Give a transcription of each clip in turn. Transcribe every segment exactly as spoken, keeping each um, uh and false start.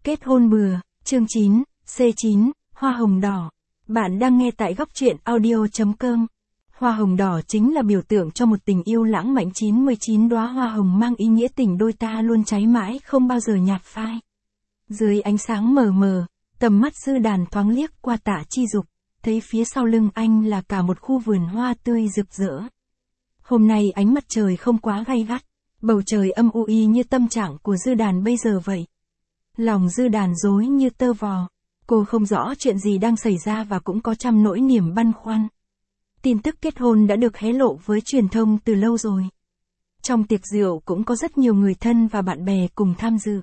Kết hôn bừa, chương chín, C chín, hoa hồng đỏ. Bạn đang nghe tại góc truyện audio chấm com. Hoa hồng đỏ chính là biểu tượng cho một tình yêu lãng mạn. Chín mươi chín đóa hoa hồng mang ý nghĩa tình đôi ta luôn cháy mãi không bao giờ nhạt phai. Dưới ánh sáng mờ mờ, tầm mắt Dư Đàn thoáng liếc qua Tạ Chi Dục, thấy phía sau lưng anh là cả một khu vườn hoa tươi rực rỡ. Hôm nay ánh mặt trời không quá gay gắt, bầu trời âm u y như tâm trạng của Dư Đàn bây giờ vậy. Lòng Dư Đàn rối như tơ vò, cô không rõ chuyện gì đang xảy ra và cũng có trăm nỗi niềm băn khoăn. Tin tức kết hôn đã được hé lộ với truyền thông từ lâu rồi. Trong tiệc rượu cũng có rất nhiều người thân và bạn bè cùng tham dự.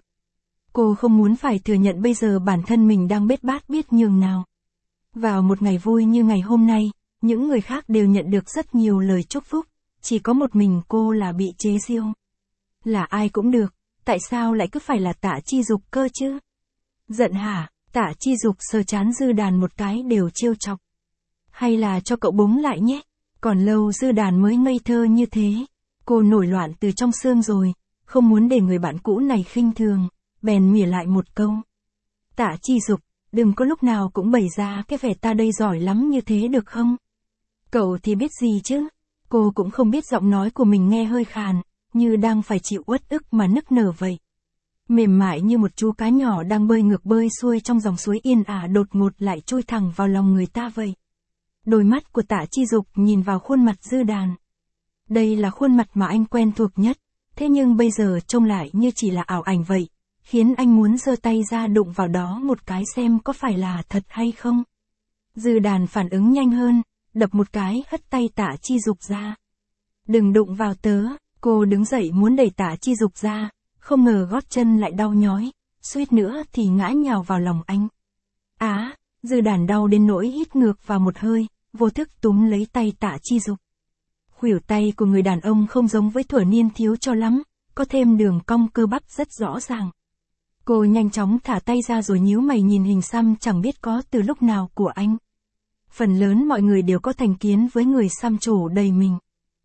Cô không muốn phải thừa nhận bây giờ bản thân mình đang bết bát biết nhường nào. Vào một ngày vui như ngày hôm nay, những người khác đều nhận được rất nhiều lời chúc phúc, chỉ có một mình cô là bị chế giễu. Là ai cũng được, tại sao lại cứ phải là Tạ Chi Dục cơ chứ? Giận hả? Tạ Chi Dục sờ trán Dư Đàn một cái đều trêu chọc. Hay là cho cậu búng lại nhé, còn lâu Dư Đàn mới ngây thơ như thế. Cô nổi loạn từ trong xương rồi, không muốn để người bạn cũ này khinh thường, bèn mỉa lại một câu. Tạ Chi Dục, đừng có lúc nào cũng bày ra cái vẻ ta đây giỏi lắm như thế được không? Cậu thì biết gì chứ? Cô cũng không biết giọng nói của mình nghe hơi khàn, như đang phải chịu uất ức mà nức nở vậy. Mềm mại như một chú cá nhỏ đang bơi ngược bơi xuôi trong dòng suối yên ả đột ngột lại trôi thẳng vào lòng người ta vậy. Đôi mắt của Tạ Chi Dục nhìn vào khuôn mặt Dư Đàn. Đây là khuôn mặt mà anh quen thuộc nhất, thế nhưng bây giờ trông lại như chỉ là ảo ảnh vậy, khiến anh muốn giơ tay ra đụng vào đó một cái xem có phải là thật hay không. Dư Đàn phản ứng nhanh hơn, đập một cái hất tay Tạ Chi Dục ra. Đừng đụng vào tớ. Cô đứng dậy muốn đẩy Tạ Chi Dục ra, không ngờ gót chân lại đau nhói, suýt nữa thì ngã nhào vào lòng anh. Á, Dư Đàn đau đến nỗi hít ngược vào một hơi, vô thức túm lấy tay Tạ Chi Dục. Khuỷu tay của người đàn ông không giống với thuở niên thiếu cho lắm, có thêm đường cong cơ bắp rất rõ ràng. Cô nhanh chóng thả tay ra rồi nhíu mày nhìn hình xăm chẳng biết có từ lúc nào của anh. Phần lớn mọi người đều có thành kiến với người xăm trổ đầy mình.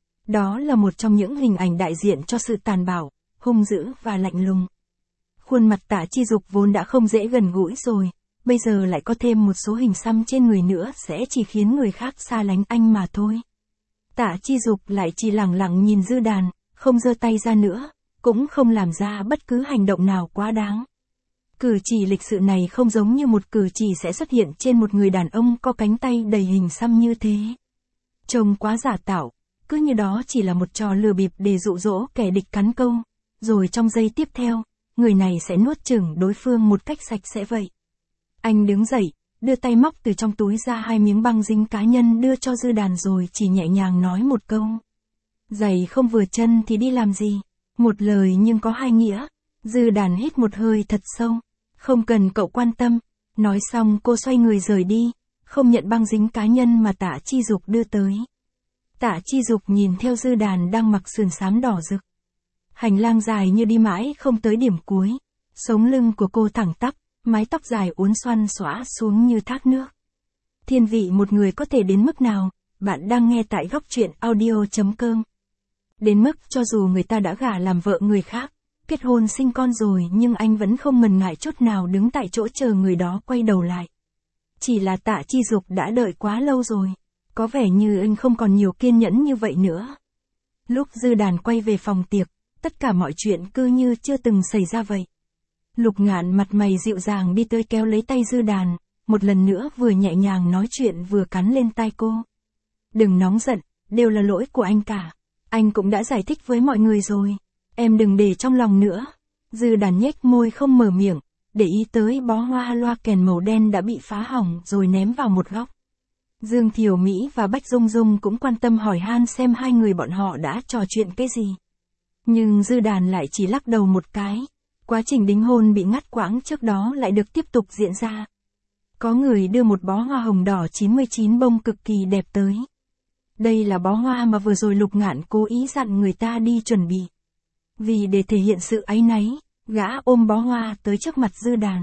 Đó là một trong những hình ảnh đại diện cho sự tàn bạo, hung dữ và lạnh lùng. Khuôn mặt Tạ Chi Dục vốn đã không dễ gần gũi rồi, bây giờ lại có thêm một số hình xăm trên người nữa sẽ chỉ khiến người khác xa lánh anh mà thôi. Tạ Chi Dục lại chỉ lẳng lặng nhìn Dư Đàn, không giơ tay ra nữa, cũng không làm ra bất cứ hành động nào quá đáng. Cử chỉ lịch sự này không giống như một cử chỉ sẽ xuất hiện trên một người đàn ông có cánh tay đầy hình xăm như thế. Trông quá giả tạo. Cứ như đó chỉ là một trò lừa bịp để dụ dỗ kẻ địch cắn câu, rồi trong giây tiếp theo, người này sẽ nuốt chửng đối phương một cách sạch sẽ vậy. Anh đứng dậy, đưa tay móc từ trong túi ra hai miếng băng dính cá nhân đưa cho Dư Đàn rồi chỉ nhẹ nhàng nói một câu. Giày không vừa chân thì đi làm gì? Một lời nhưng có hai nghĩa. Dư Đàn hít một hơi thật sâu. Không cần cậu quan tâm. Nói xong cô xoay người rời đi, không nhận băng dính cá nhân mà Tạ Chi Dục đưa tới. Tạ Chi Dục nhìn theo Dư Đàn đang mặc sườn xám đỏ rực. Hành lang dài như đi mãi không tới điểm cuối. Sống lưng của cô thẳng tắp, mái tóc dài uốn xoăn xõa xuống như thác nước. Thiên vị một người có thể đến mức nào? Bạn đang nghe tại góc truyện audio chấm com. Đến mức cho dù người ta đã gả làm vợ người khác, kết hôn sinh con rồi nhưng anh vẫn không ngần ngại chút nào đứng tại chỗ chờ người đó quay đầu lại. Chỉ là Tạ Chi Dục đã đợi quá lâu rồi. Có vẻ như anh không còn nhiều kiên nhẫn như vậy nữa. Lúc Dư Đàn quay về phòng tiệc, tất cả mọi chuyện cứ như chưa từng xảy ra vậy. Lục Ngạn mặt mày dịu dàng đi tới kéo lấy tay Dư Đàn, một lần nữa vừa nhẹ nhàng nói chuyện vừa cắn lên tai cô. Đừng nóng giận, đều là lỗi của anh cả. Anh cũng đã giải thích với mọi người rồi. Em đừng để trong lòng nữa. Dư Đàn nhếch môi không mở miệng, để ý tới bó hoa loa kèn màu đen đã bị phá hỏng rồi ném vào một góc. Dương Thiều Mỹ và Bách Dung Dung cũng quan tâm hỏi han xem hai người bọn họ đã trò chuyện cái gì. Nhưng Dư Đàn lại chỉ lắc đầu một cái. Quá trình đính hôn bị ngắt quãng trước đó lại được tiếp tục diễn ra. Có người đưa một bó hoa hồng đỏ chín mươi chín bông cực kỳ đẹp tới. Đây là bó hoa mà vừa rồi Lục Ngạn cố ý dặn người ta đi chuẩn bị. Vì để thể hiện sự áy náy, gã ôm bó hoa tới trước mặt Dư Đàn.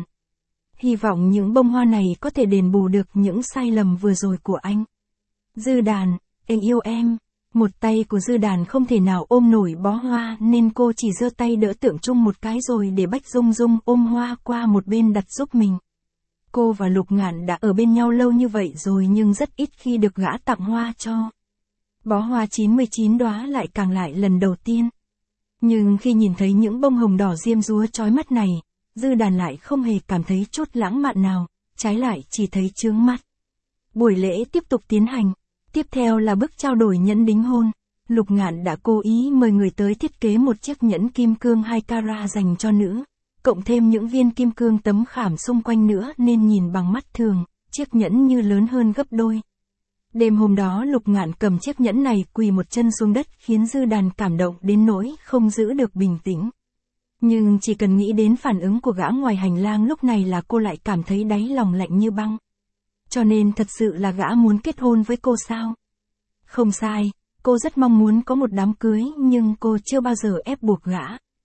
Hy vọng những bông hoa này có thể đền bù được những sai lầm vừa rồi của anh. Dư Đàn, anh yêu em. Một tay của Dư Đàn không thể nào ôm nổi bó hoa nên cô chỉ giơ tay đỡ Tượng Trung một cái rồi để Bách Dung Dung ôm hoa qua một bên đặt giúp mình. Cô và Lục Ngạn đã ở bên nhau lâu như vậy rồi nhưng rất ít khi được gã tặng hoa cho. Bó hoa chín mươi chín đóa lại càng lại lần đầu tiên. Nhưng khi nhìn thấy những bông hồng đỏ diêm dúa chói mắt này, Dư Đàn lại không hề cảm thấy chút lãng mạn nào, trái lại chỉ thấy chướng mắt. Buổi lễ tiếp tục tiến hành. Tiếp theo là bước trao đổi nhẫn đính hôn. Lục Ngạn đã cố ý mời người tới thiết kế một chiếc nhẫn kim cương hai carat dành cho nữ, cộng thêm những viên kim cương tấm khảm xung quanh nữa nên nhìn bằng mắt thường, chiếc nhẫn như lớn hơn gấp đôi. Đêm hôm đó Lục Ngạn cầm chiếc nhẫn này quỳ một chân xuống đất khiến Dư Đàn cảm động đến nỗi không giữ được bình tĩnh. Nhưng chỉ cần nghĩ đến phản ứng của gã ngoài hành lang lúc này là cô lại cảm thấy đáy lòng lạnh như băng. Cho nên thật sự là gã muốn kết hôn với cô sao? Không sai, cô rất mong muốn có một đám cưới nhưng cô chưa bao giờ ép buộc gã.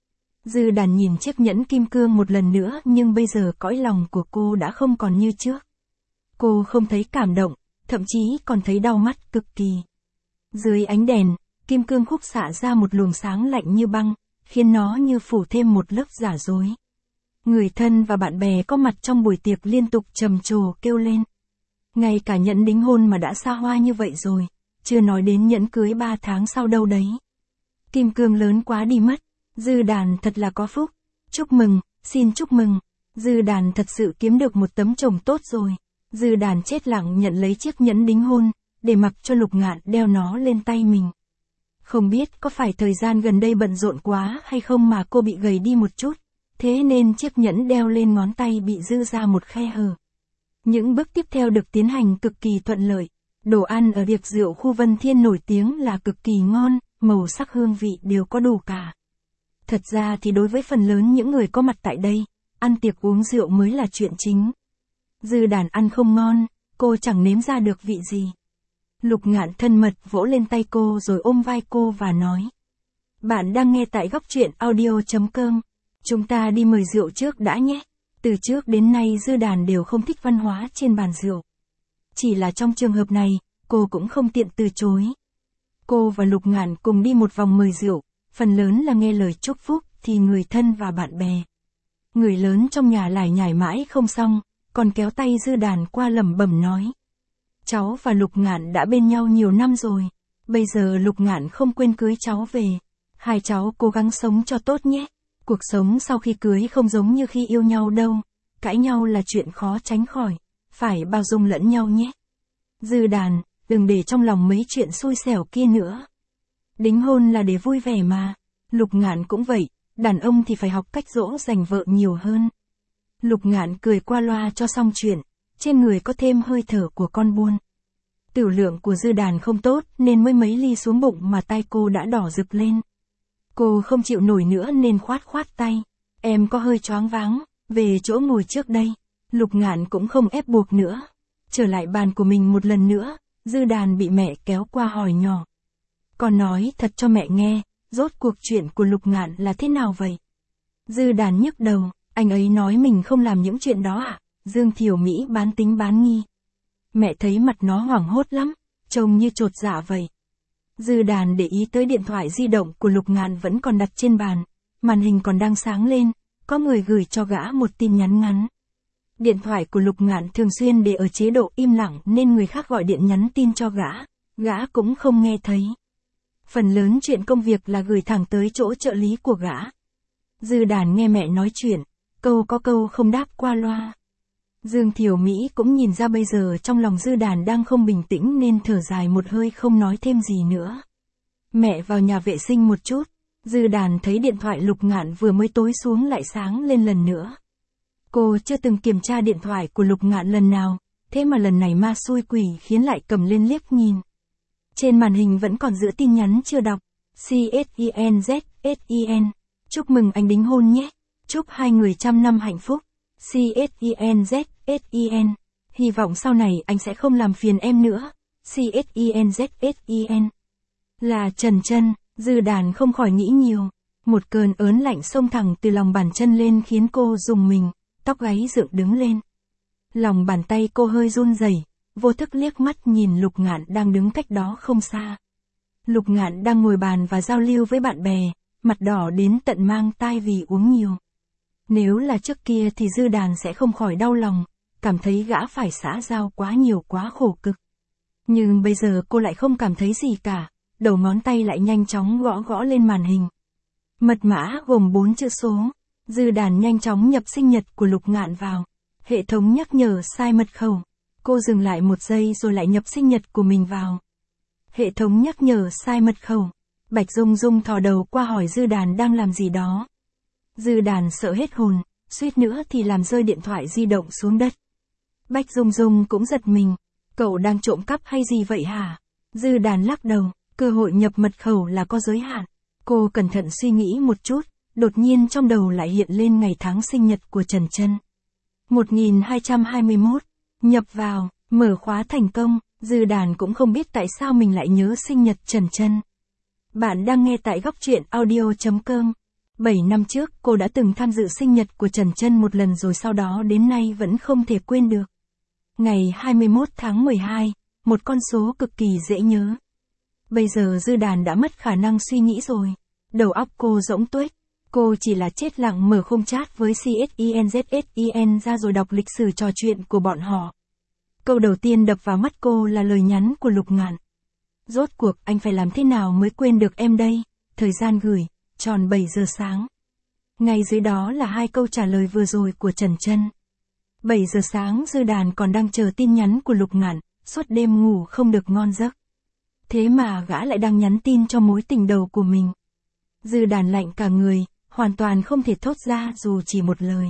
Dư Đàn nhìn chiếc nhẫn kim cương một lần nữa nhưng bây giờ cõi lòng của cô đã không còn như trước. Cô không thấy cảm động, thậm chí còn thấy đau mắt cực kỳ. Dưới ánh đèn, kim cương khúc xạ ra một luồng sáng lạnh như băng, khiến nó như phủ thêm một lớp giả dối. Người thân và bạn bè có mặt trong buổi tiệc liên tục trầm trồ kêu lên. Ngay cả nhẫn đính hôn mà đã xa hoa như vậy rồi, chưa nói đến nhẫn cưới ba tháng sau đâu đấy. Kim cương lớn quá đi mất, Dư Đàn thật là có phúc. Chúc mừng, xin chúc mừng, Dư Đàn thật sự kiếm được một tấm chồng tốt rồi. Dư Đàn chết lặng nhận lấy chiếc nhẫn đính hôn, để mặc cho Lục Ngạn đeo nó lên tay mình. Không biết có phải thời gian gần đây bận rộn quá hay không mà cô bị gầy đi một chút, thế nên chiếc nhẫn đeo lên ngón tay bị dư ra một khe hở. Những bước tiếp theo được tiến hành cực kỳ thuận lợi. Đồ ăn ở tiệc rượu khu Vân Thiên nổi tiếng là cực kỳ ngon, màu sắc hương vị đều có đủ cả. Thật ra thì đối với phần lớn những người có mặt tại đây, ăn tiệc uống rượu mới là chuyện chính. Dư Đàn ăn không ngon, cô chẳng nếm ra được vị gì. Lục Ngạn thân mật vỗ lên tay cô rồi ôm vai cô và nói. Bạn đang nghe tại góc truyện audio chấm com. Chúng ta đi mời rượu trước đã nhé. Từ trước đến nay Dư Đàn đều không thích văn hóa trên bàn rượu. Chỉ là trong trường hợp này, cô cũng không tiện từ chối. Cô và Lục Ngạn cùng đi một vòng mời rượu, phần lớn là nghe lời chúc phúc thì người thân và bạn bè. Người lớn trong nhà lải nhải mãi không xong, còn kéo tay Dư Đàn qua lẩm bẩm nói. Cháu và Lục Ngạn đã bên nhau nhiều năm rồi, bây giờ Lục Ngạn không quên cưới cháu về. Hai cháu cố gắng sống cho tốt nhé. Cuộc sống sau khi cưới không giống như khi yêu nhau đâu, cãi nhau là chuyện khó tránh khỏi, phải bao dung lẫn nhau nhé. Dư Đàn, đừng để trong lòng mấy chuyện xui xẻo kia nữa. Đính hôn là để vui vẻ mà, Lục Ngạn cũng vậy, đàn ông thì phải học cách dỗ dành vợ nhiều hơn. Lục Ngạn cười qua loa cho xong chuyện, trên người có thêm hơi thở của con buôn. Tửu lượng của Dư Đàn không tốt nên mới mấy ly xuống bụng mà tay cô đã đỏ rực lên. Cô không chịu nổi nữa nên khoát khoát tay. Em có hơi choáng váng, về chỗ ngồi trước đây. Lục Ngạn cũng không ép buộc nữa. Trở lại bàn của mình một lần nữa, Dư Đàn bị mẹ kéo qua hỏi nhỏ. Con nói thật cho mẹ nghe, rốt cuộc chuyện của Lục Ngạn là thế nào vậy? Dư Đàn nhức đầu, anh ấy nói mình không làm những chuyện đó à? Dương Thiểu Mỹ bán tính bán nghi. Mẹ thấy mặt nó hoảng hốt lắm, trông như chột dạ vậy. Dư Đàn để ý tới điện thoại di động của Lục Ngạn vẫn còn đặt trên bàn, màn hình còn đang sáng lên, có người gửi cho gã một tin nhắn ngắn. Điện thoại của Lục Ngạn thường xuyên để ở chế độ im lặng nên người khác gọi điện nhắn tin cho gã, gã cũng không nghe thấy. Phần lớn chuyện công việc là gửi thẳng tới chỗ trợ lý của gã. Dư Đàn nghe mẹ nói chuyện, câu có câu không đáp qua loa. Dương Thiểu Mỹ cũng nhìn ra bây giờ trong lòng Dư Đàn đang không bình tĩnh nên thở dài một hơi không nói thêm gì nữa. Mẹ vào nhà vệ sinh một chút, Dư Đàn thấy điện thoại Lục Ngạn vừa mới tối xuống lại sáng lên lần nữa. Cô chưa từng kiểm tra điện thoại của Lục Ngạn lần nào, thế mà lần này ma xui quỷ khiến lại cầm lên liếc nhìn. Trên màn hình vẫn còn giữ tin nhắn chưa đọc. C S I N Z S I N. Chúc mừng anh đính hôn nhé. Chúc hai người trăm năm hạnh phúc. C S I N Z S I N. Hy vọng sau này anh sẽ không làm phiền em nữa. C S I N Z S I N. Là Trần Chân, Dư Đàn không khỏi nghĩ nhiều. Một cơn ớn lạnh xông thẳng từ lòng bàn chân lên khiến cô rùng mình, tóc gáy dựng đứng lên. Lòng bàn tay cô hơi run rẩy, vô thức liếc mắt nhìn Lục Ngạn đang đứng cách đó không xa. Lục Ngạn đang ngồi bàn và giao lưu với bạn bè, mặt đỏ đến tận mang tai vì uống nhiều. Nếu là trước kia thì Dư Đàn sẽ không khỏi đau lòng, cảm thấy gã phải xã giao quá nhiều quá khổ cực. Nhưng bây giờ cô lại không cảm thấy gì cả, đầu ngón tay lại nhanh chóng gõ gõ lên màn hình. Mật mã gồm bốn chữ số, Dư Đàn nhanh chóng nhập sinh nhật của Lục Ngạn vào. Hệ thống nhắc nhở sai mật khẩu. Cô dừng lại một giây rồi lại nhập sinh nhật của mình vào. Hệ thống nhắc nhở sai mật khẩu. Bạch Dung Dung thò đầu qua hỏi Dư Đàn đang làm gì đó. Dư Đàn sợ hết hồn, suýt nữa thì làm rơi điện thoại di động xuống đất. Bạch Dung Dung cũng giật mình. Cậu đang trộm cắp hay gì vậy hả? Dư Đàn lắc đầu, cơ hội nhập mật khẩu là có giới hạn. Cô cẩn thận suy nghĩ một chút, đột nhiên trong đầu lại hiện lên ngày tháng sinh nhật của Trần Chân. một nghìn hai trăm hai mươi mốt, nhập vào, mở khóa thành công, Dư Đàn cũng không biết tại sao mình lại nhớ sinh nhật Trần Chân. Bạn đang nghe tại góc truyện audio chấm com. bảy năm trước cô đã từng tham dự sinh nhật của Trần Chân một lần rồi sau đó đến nay vẫn không thể quên được. Ngày hai mươi mốt tháng mười hai, một con số cực kỳ dễ nhớ. Bây giờ Dư Đàn đã mất khả năng suy nghĩ rồi. Đầu óc cô rỗng tuếch. Cô chỉ là chết lặng mở khung chat với xê ét i en dét ét i en ra rồi đọc lịch sử trò chuyện của bọn họ. Câu đầu tiên đập vào mắt cô là lời nhắn của Lục Ngạn. Rốt cuộc anh phải làm thế nào mới quên được em đây? Thời gian gửi, tròn bảy giờ sáng. Ngay dưới đó là hai câu trả lời vừa rồi của Trần Chân. bảy giờ sáng Dư Đàn còn đang chờ tin nhắn của Lục Ngạn, suốt đêm ngủ không được ngon giấc. Thế mà gã lại đang nhắn tin cho mối tình đầu của mình. Dư Đàn lạnh cả người, hoàn toàn không thể thốt ra dù chỉ một lời.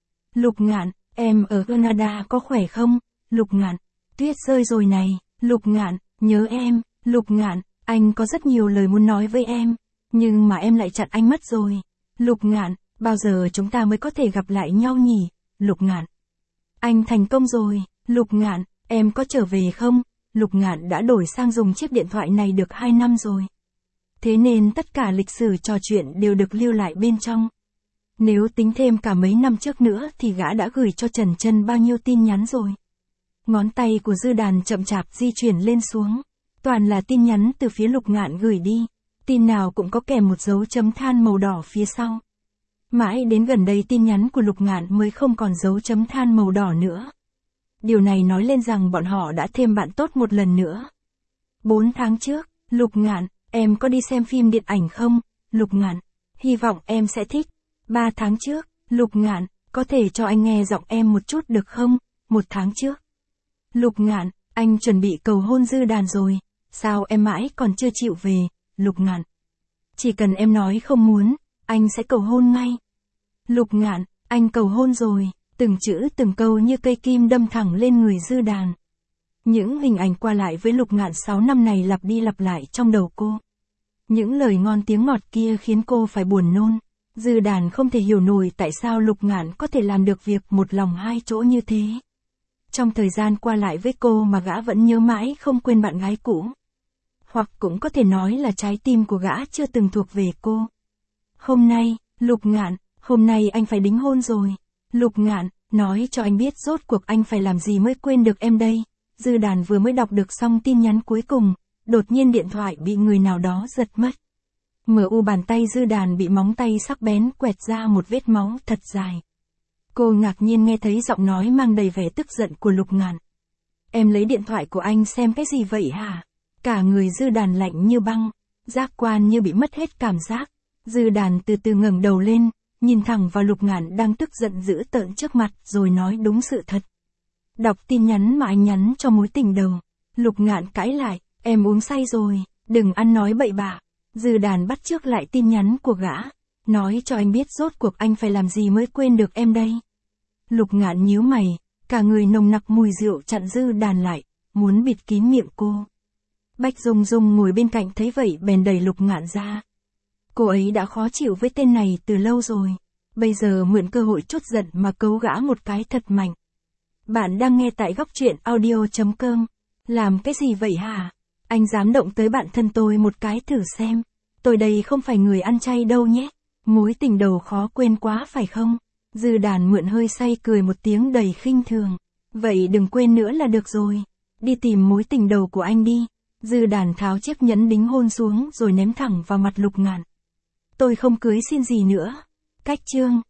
Lục Ngạn, em ở Canada có khỏe không? Lục Ngạn, tuyết rơi rồi này. Lục Ngạn, nhớ em. Lục Ngạn, anh có rất nhiều lời muốn nói với em, nhưng mà em lại chặn anh mất rồi. Lục Ngạn, bao giờ chúng ta mới có thể gặp lại nhau nhỉ? Lục Ngạn, anh thành công rồi. Lục Ngạn, em có trở về không? Lục Ngạn đã đổi sang dùng chiếc điện thoại này được hai năm rồi. Thế nên tất cả lịch sử trò chuyện đều được lưu lại bên trong. Nếu tính thêm cả mấy năm trước nữa thì gã đã gửi cho Trần Chân bao nhiêu tin nhắn rồi. Ngón tay của Dư Đàn chậm chạp di chuyển lên xuống. Toàn là tin nhắn từ phía Lục Ngạn gửi đi. Tin nào cũng có kèm một dấu chấm than màu đỏ phía sau. Mãi đến gần đây tin nhắn của Lục Ngạn mới không còn dấu chấm than màu đỏ nữa. Điều này nói lên rằng bọn họ đã thêm bạn tốt một lần nữa. Bốn tháng trước, Lục Ngạn, em có đi xem phim điện ảnh không? Lục Ngạn, hy vọng em sẽ thích. Ba tháng trước, Lục Ngạn, có thể cho anh nghe giọng em một chút được không? Một tháng trước. Lục Ngạn, anh chuẩn bị cầu hôn Dư Đàn rồi. Sao em mãi còn chưa chịu về? Lục Ngạn, chỉ cần em nói không muốn, anh sẽ cầu hôn ngay. Lục Ngạn, anh cầu hôn rồi. Từng chữ từng câu như cây kim đâm thẳng lên người Dư Đàn. Những hình ảnh qua lại với Lục Ngạn sáu năm này lặp đi lặp lại trong đầu cô. Những lời ngon tiếng ngọt kia khiến cô phải buồn nôn. Dư Đàn không thể hiểu nổi tại sao Lục Ngạn có thể làm được việc một lòng hai chỗ như thế. Trong thời gian qua lại với cô mà gã vẫn nhớ mãi không quên bạn gái cũ. Hoặc cũng có thể nói là trái tim của gã chưa từng thuộc về cô. Hôm nay, Lục Ngạn, hôm nay anh phải đính hôn rồi. Lục Ngạn, nói cho anh biết rốt cuộc anh phải làm gì mới quên được em đây. Dư Đàn vừa mới đọc được xong tin nhắn cuối cùng, đột nhiên điện thoại bị người nào đó giật mất. Mở u bàn tay Dư Đàn bị móng tay sắc bén quẹt ra một vết máu thật dài. Cô ngạc nhiên nghe thấy giọng nói mang đầy vẻ tức giận của Lục Ngạn. Em lấy điện thoại của anh xem cái gì vậy hả? Cả người Dư Đàn lạnh như băng, giác quan như bị mất hết cảm giác. Dư Đàn từ từ ngẩng đầu lên, nhìn thẳng vào Lục Ngạn đang tức giận dữ tợn trước mặt rồi nói đúng sự thật. Đọc tin nhắn mà anh nhắn cho mối tình đầu. Lục Ngạn cãi lại, em uống say rồi, đừng ăn nói bậy bạ. Dư Đàn bắt chước lại tin nhắn của gã, nói cho anh biết rốt cuộc anh phải làm gì mới quên được em đây. Lục Ngạn nhíu mày, cả người nồng nặc mùi rượu chặn Dư Đàn lại, muốn bịt kín miệng cô. Bạch Dung Dung ngồi bên cạnh thấy vậy bèn đẩy Lục Ngạn ra. Cô ấy đã khó chịu với tên này từ lâu rồi, bây giờ mượn cơ hội chút giận mà cấu gã một cái thật mạnh. Bạn đang nghe tại góc truyện audio chấm com. Làm cái gì vậy hả? Anh dám động tới bạn thân tôi một cái thử xem. Tôi đây không phải người ăn chay đâu nhé. Mối tình đầu khó quên quá phải không? Dư Đàn mượn hơi say cười một tiếng đầy khinh thường. Vậy đừng quên nữa là được rồi. Đi tìm mối tình đầu của anh đi. Dư đàn tháo chiếc nhẫn đính hôn xuống rồi ném thẳng vào mặt Lục Ngạn. Tôi không cưới xin gì nữa. Cách chương